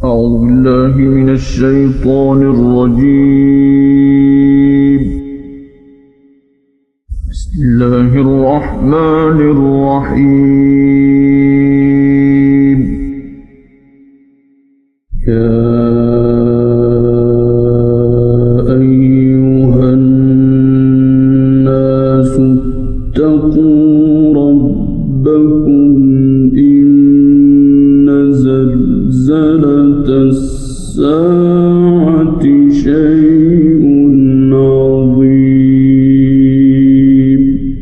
أعوذ بالله من الشيطان الرجيم. بسم الله الرحمن الرحيم. يا أيها الناس اتقوا ربكم إن زلزلة الساعة شيء عظيم.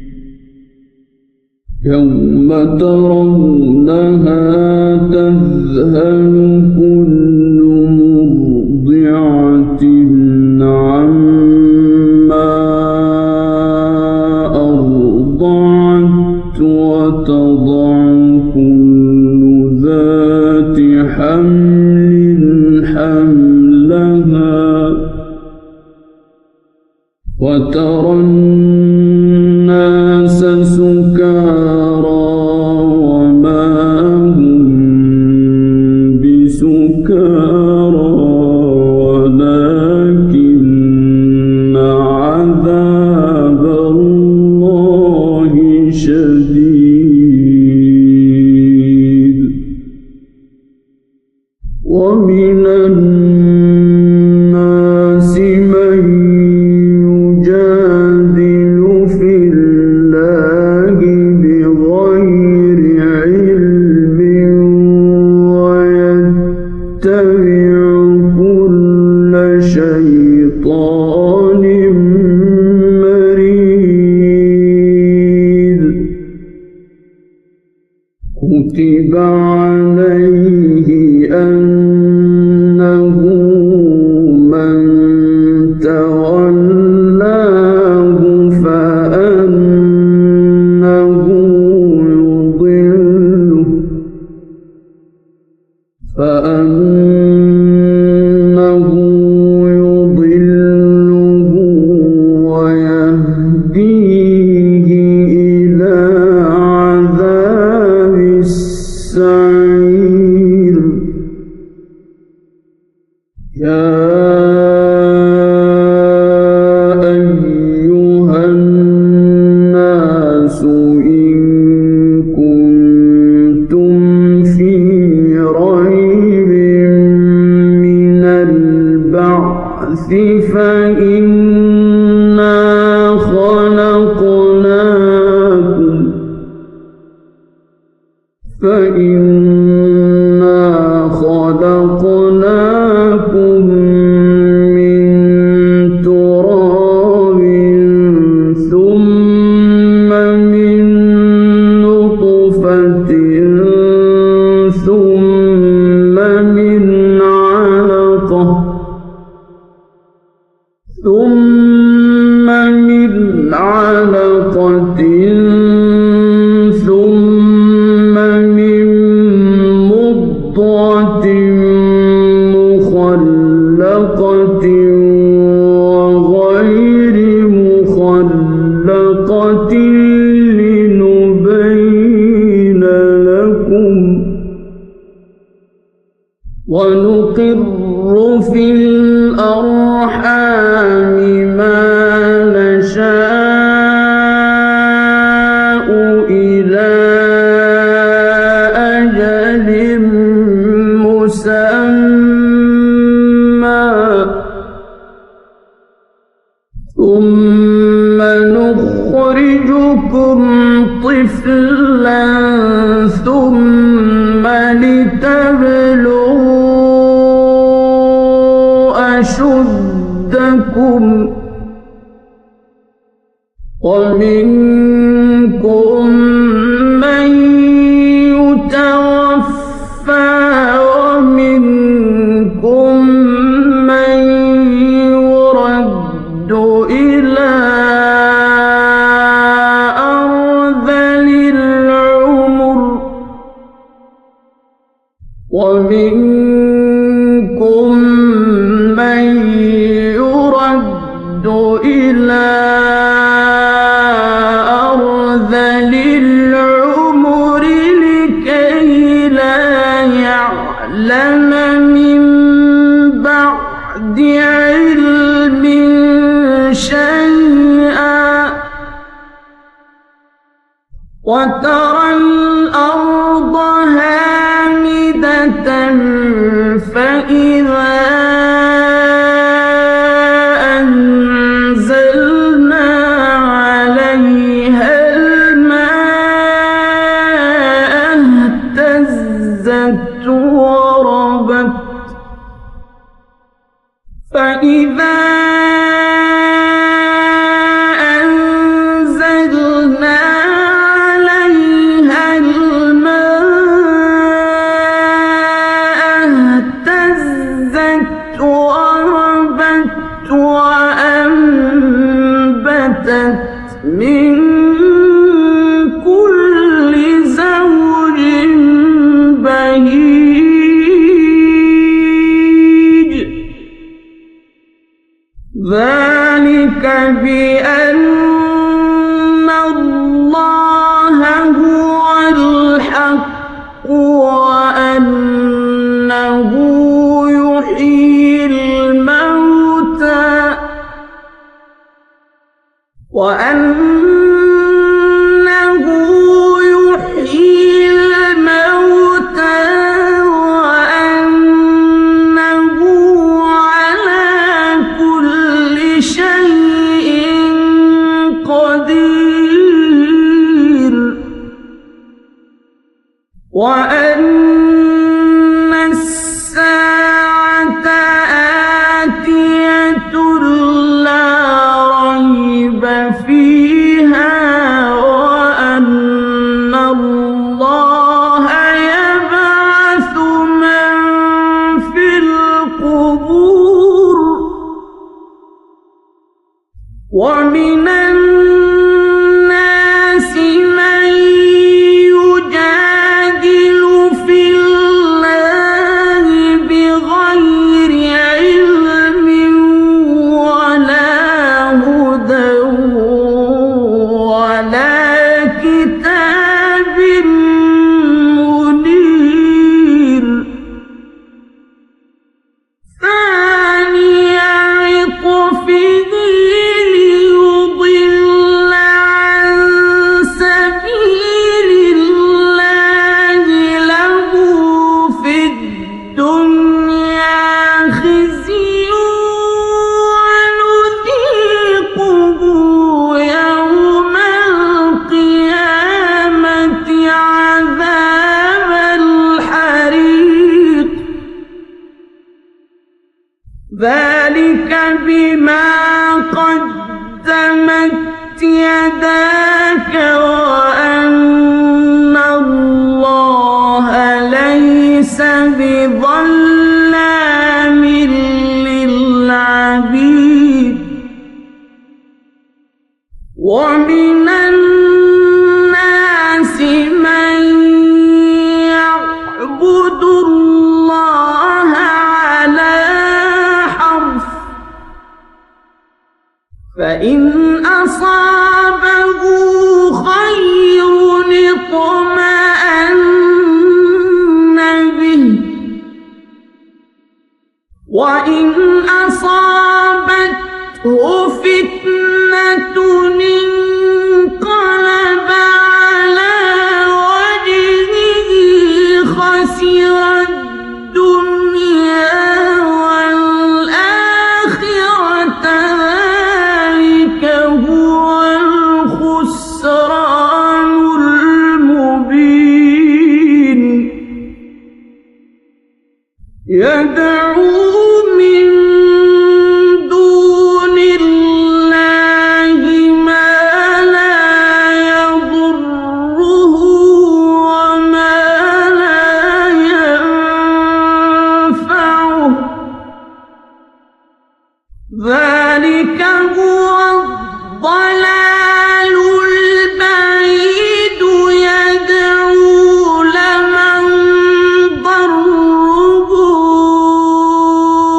يوم ترونها تذهل كل مرضعة عما أرضعت وتضع كل ذات حمل حملها وترى الناس سكارى وما هم بسكارى ولكن عذاب الله شديد. ومن الناس من يجادل في الله بغير علم ويتبع كل شيطان مريد. كتب عليه أنه من تولاه فأنه يضله ويهديه إلى عذاب السعير. يا أيها الناس إن كنتم في ريب من البعث فإنا خلقناكم من تراب ثم من نطفة ثم من علقة ثم من مضغة مخلقة وغير مخلقة لنبين لكم ونقر في الأرحام ما نشاء إلى أجل مسمى ثم نخرجكم طفلا ثم لتبلغوا أشدكم ومنكم من يتوفى ومنكم من يرد إلى أرذل العمر ومنكم من يرد إلى أرذل العمر لكي لا يعلم من بعد علم شيئا وترى الأرض هامدة فإذا أنزلنا عليها الماء اهتزت وربت فإذا أنزلنا عليها الماء اهتزت وربت وأنبتت من كل زوج بهيج ذلك بأن الله هو الحق وأنه يحيي الموتى وأنه على كل شيء قدير وأن الساعة آتية لا ريب فيها وأن الله يبعث من في القبور ومن الناس من يجادل في الله بغير علم ولا هدى ولا كتاب منير ثاني عطفه ليضل عن سبيل الله له في الدنيا خزي ونذيقه يوم القيامة عذاب الحريق ذلك بما قدمت يداك وأن الله ليس بظلام للعبيد ومن الناس من يعبد الله على حرف فإن أصابه خير اطمأن به وإن أصابته فتنة انقلب على وجهه خسر الدنيا والآخرة ذلك هو الخسران المبين يدعو من دون الله ما لا يضره وما لا ينفعه ذلك هو الضلال البعيد يدعو لمن ضره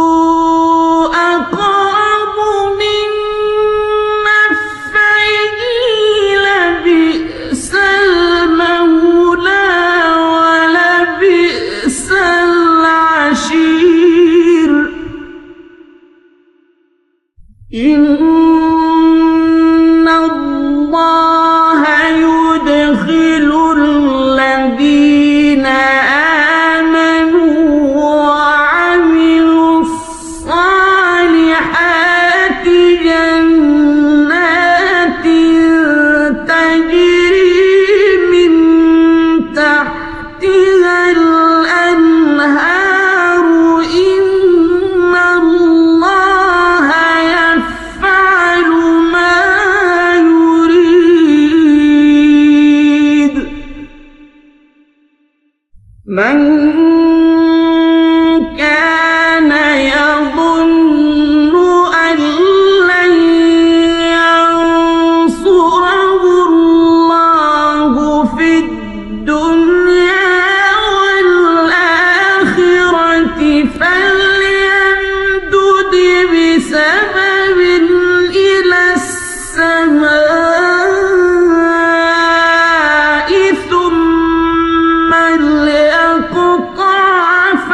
إن الله يدخل الذين آمنوا وعملوا الصالحات جنات تجري من تحتها الأنهار إن الله يفعل ما يريد من كان يظن أن لن ينصره الله في الدنيا والآخرة فليمدد بسبب إلى السماء ثم ليقطع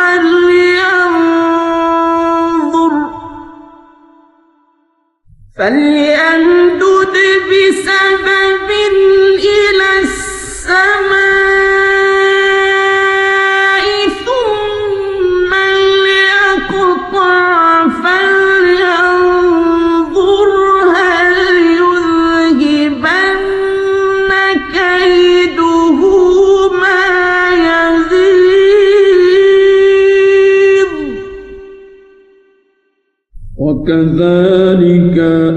فليمدد بسبب إلى السماء ثم ليقطع فلينظر هل يذهبن كيده ما يغيظ وكذلك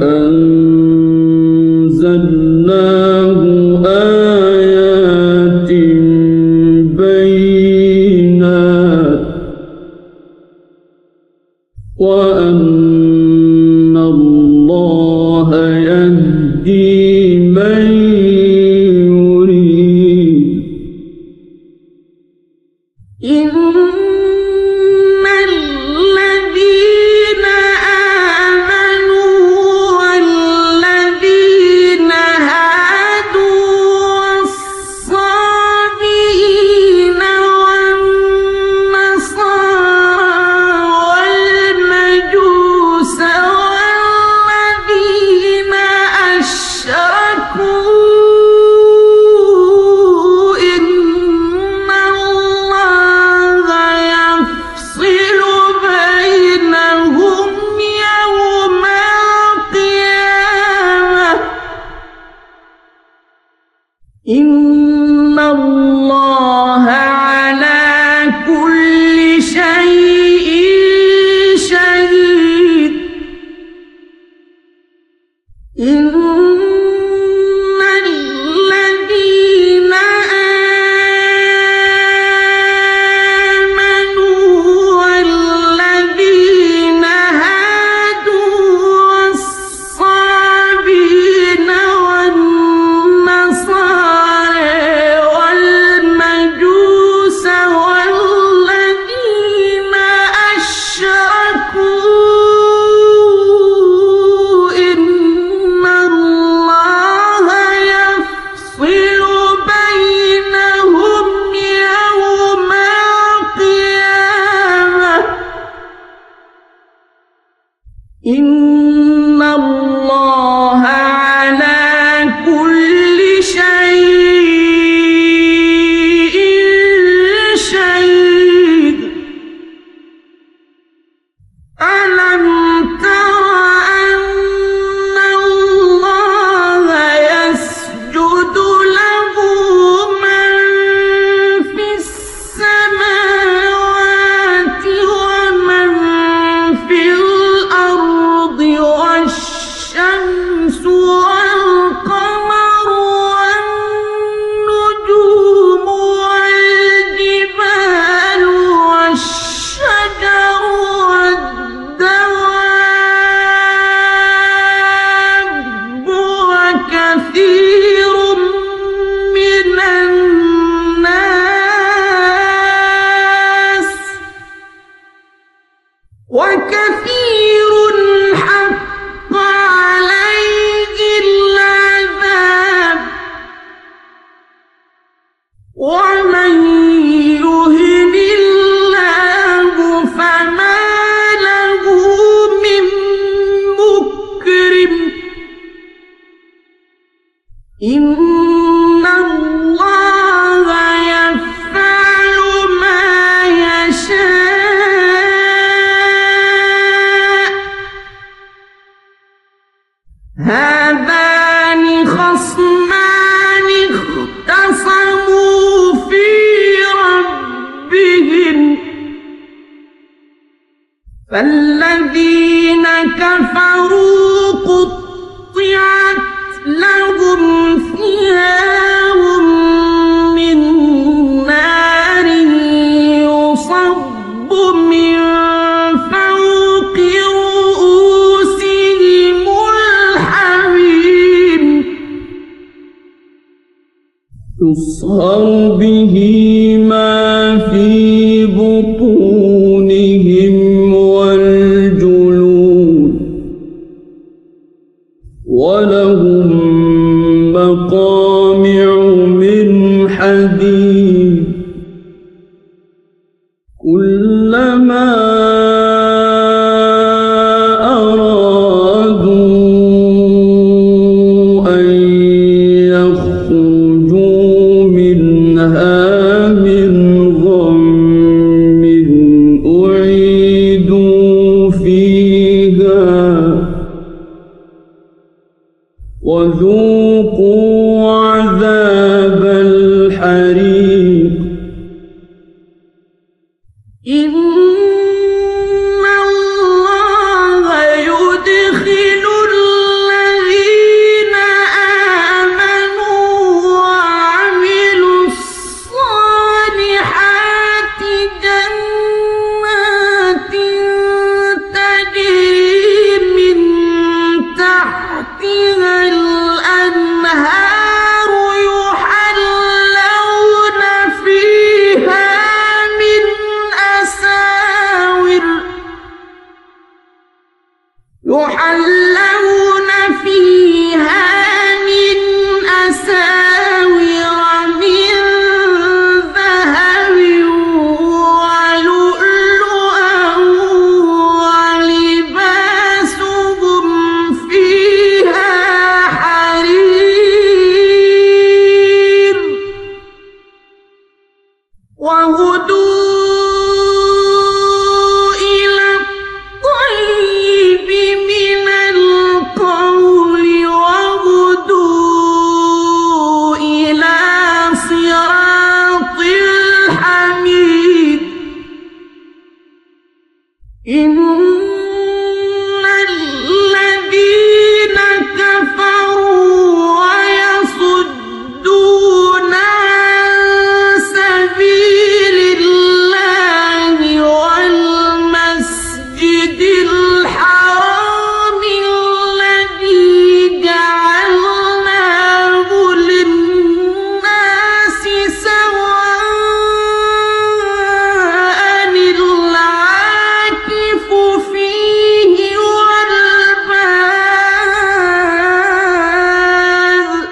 أنزلناه آيات بينات وأن الله يهدي من يريد إن الذين آمنوا والذين هادوا والصابئين والنصارى والمجوس والذين أشركوا إن الله يفصل بينهم يوم القيامة إن الله على كل شيء شهيد إن الذين آمنوا والذين هادوا والصابئين والنصارى والمجوس والذين أشركوا إن الله يفصل بينهم يوم القيامة إن الله على كل شيء شهيد ألم تر أن الله يسجد له من في السماوات ومن في الأرض والشمس والقمر والنجوم والجبال والشجر والدواب وكثير من الناس وكثير حق عليه العذاب ومن يهن الله فما له من مكرم فالذين كفروا قطعت لهم ثياب من نار يصب من فوق رؤوسهم الحميم يصهر به ما في بطونهم والجلود ولهم مقامع من حديد كلما أرادوا أن يخرجوا منها من غم أعيدوا فيها وذوقوا عذاب الحريق إن الله يدخل الذين آمنوا وعملوا الصالحات جنات تجري من تحتها الأنهار يحلون فيها من أساور من ذهب ولؤلؤا ولباسهم فيها حرير وهدوا إلى الطيب من القول وهدوا إلى صراط الحميد إن الذين كفروا ويصدون عن سبيل الله والمسجد الحرام الذي جعلناه للناس سواء العاكف فيه والباد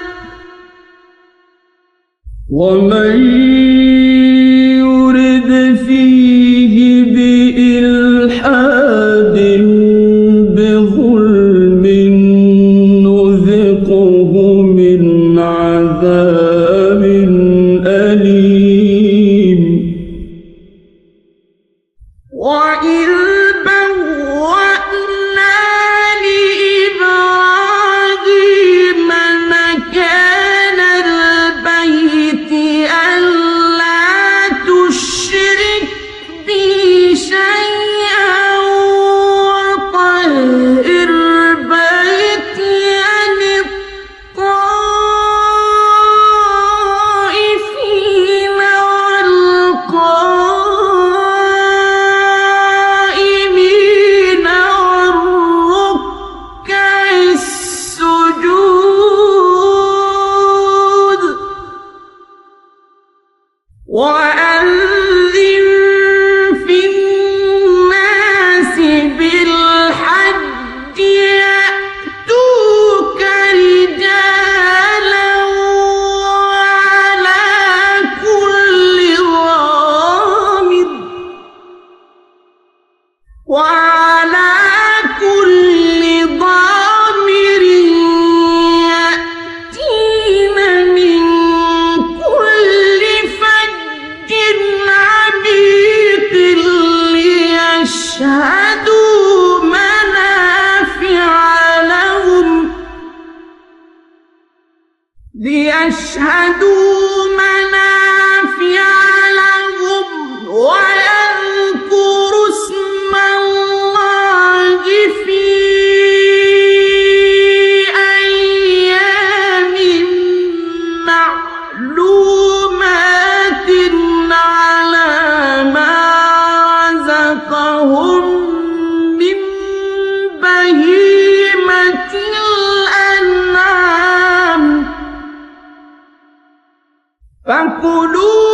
ومن يرد فيه بإلحاد بظلم نذقه من عذاب أليم وإذ بوأنا لإبراهيم مكان البيت ألا تشرك بي شيئا وطهر بيتي للطائفين والقائمين والركع السجود وأذن في الناس بالحج يأتوك رجالا وعلى كل ضامر يأتين من كل فج عميق ليشهدوا منافع لهم ويذكروا اسم الله رزقناهم من بهيمة الأنعام فكلوا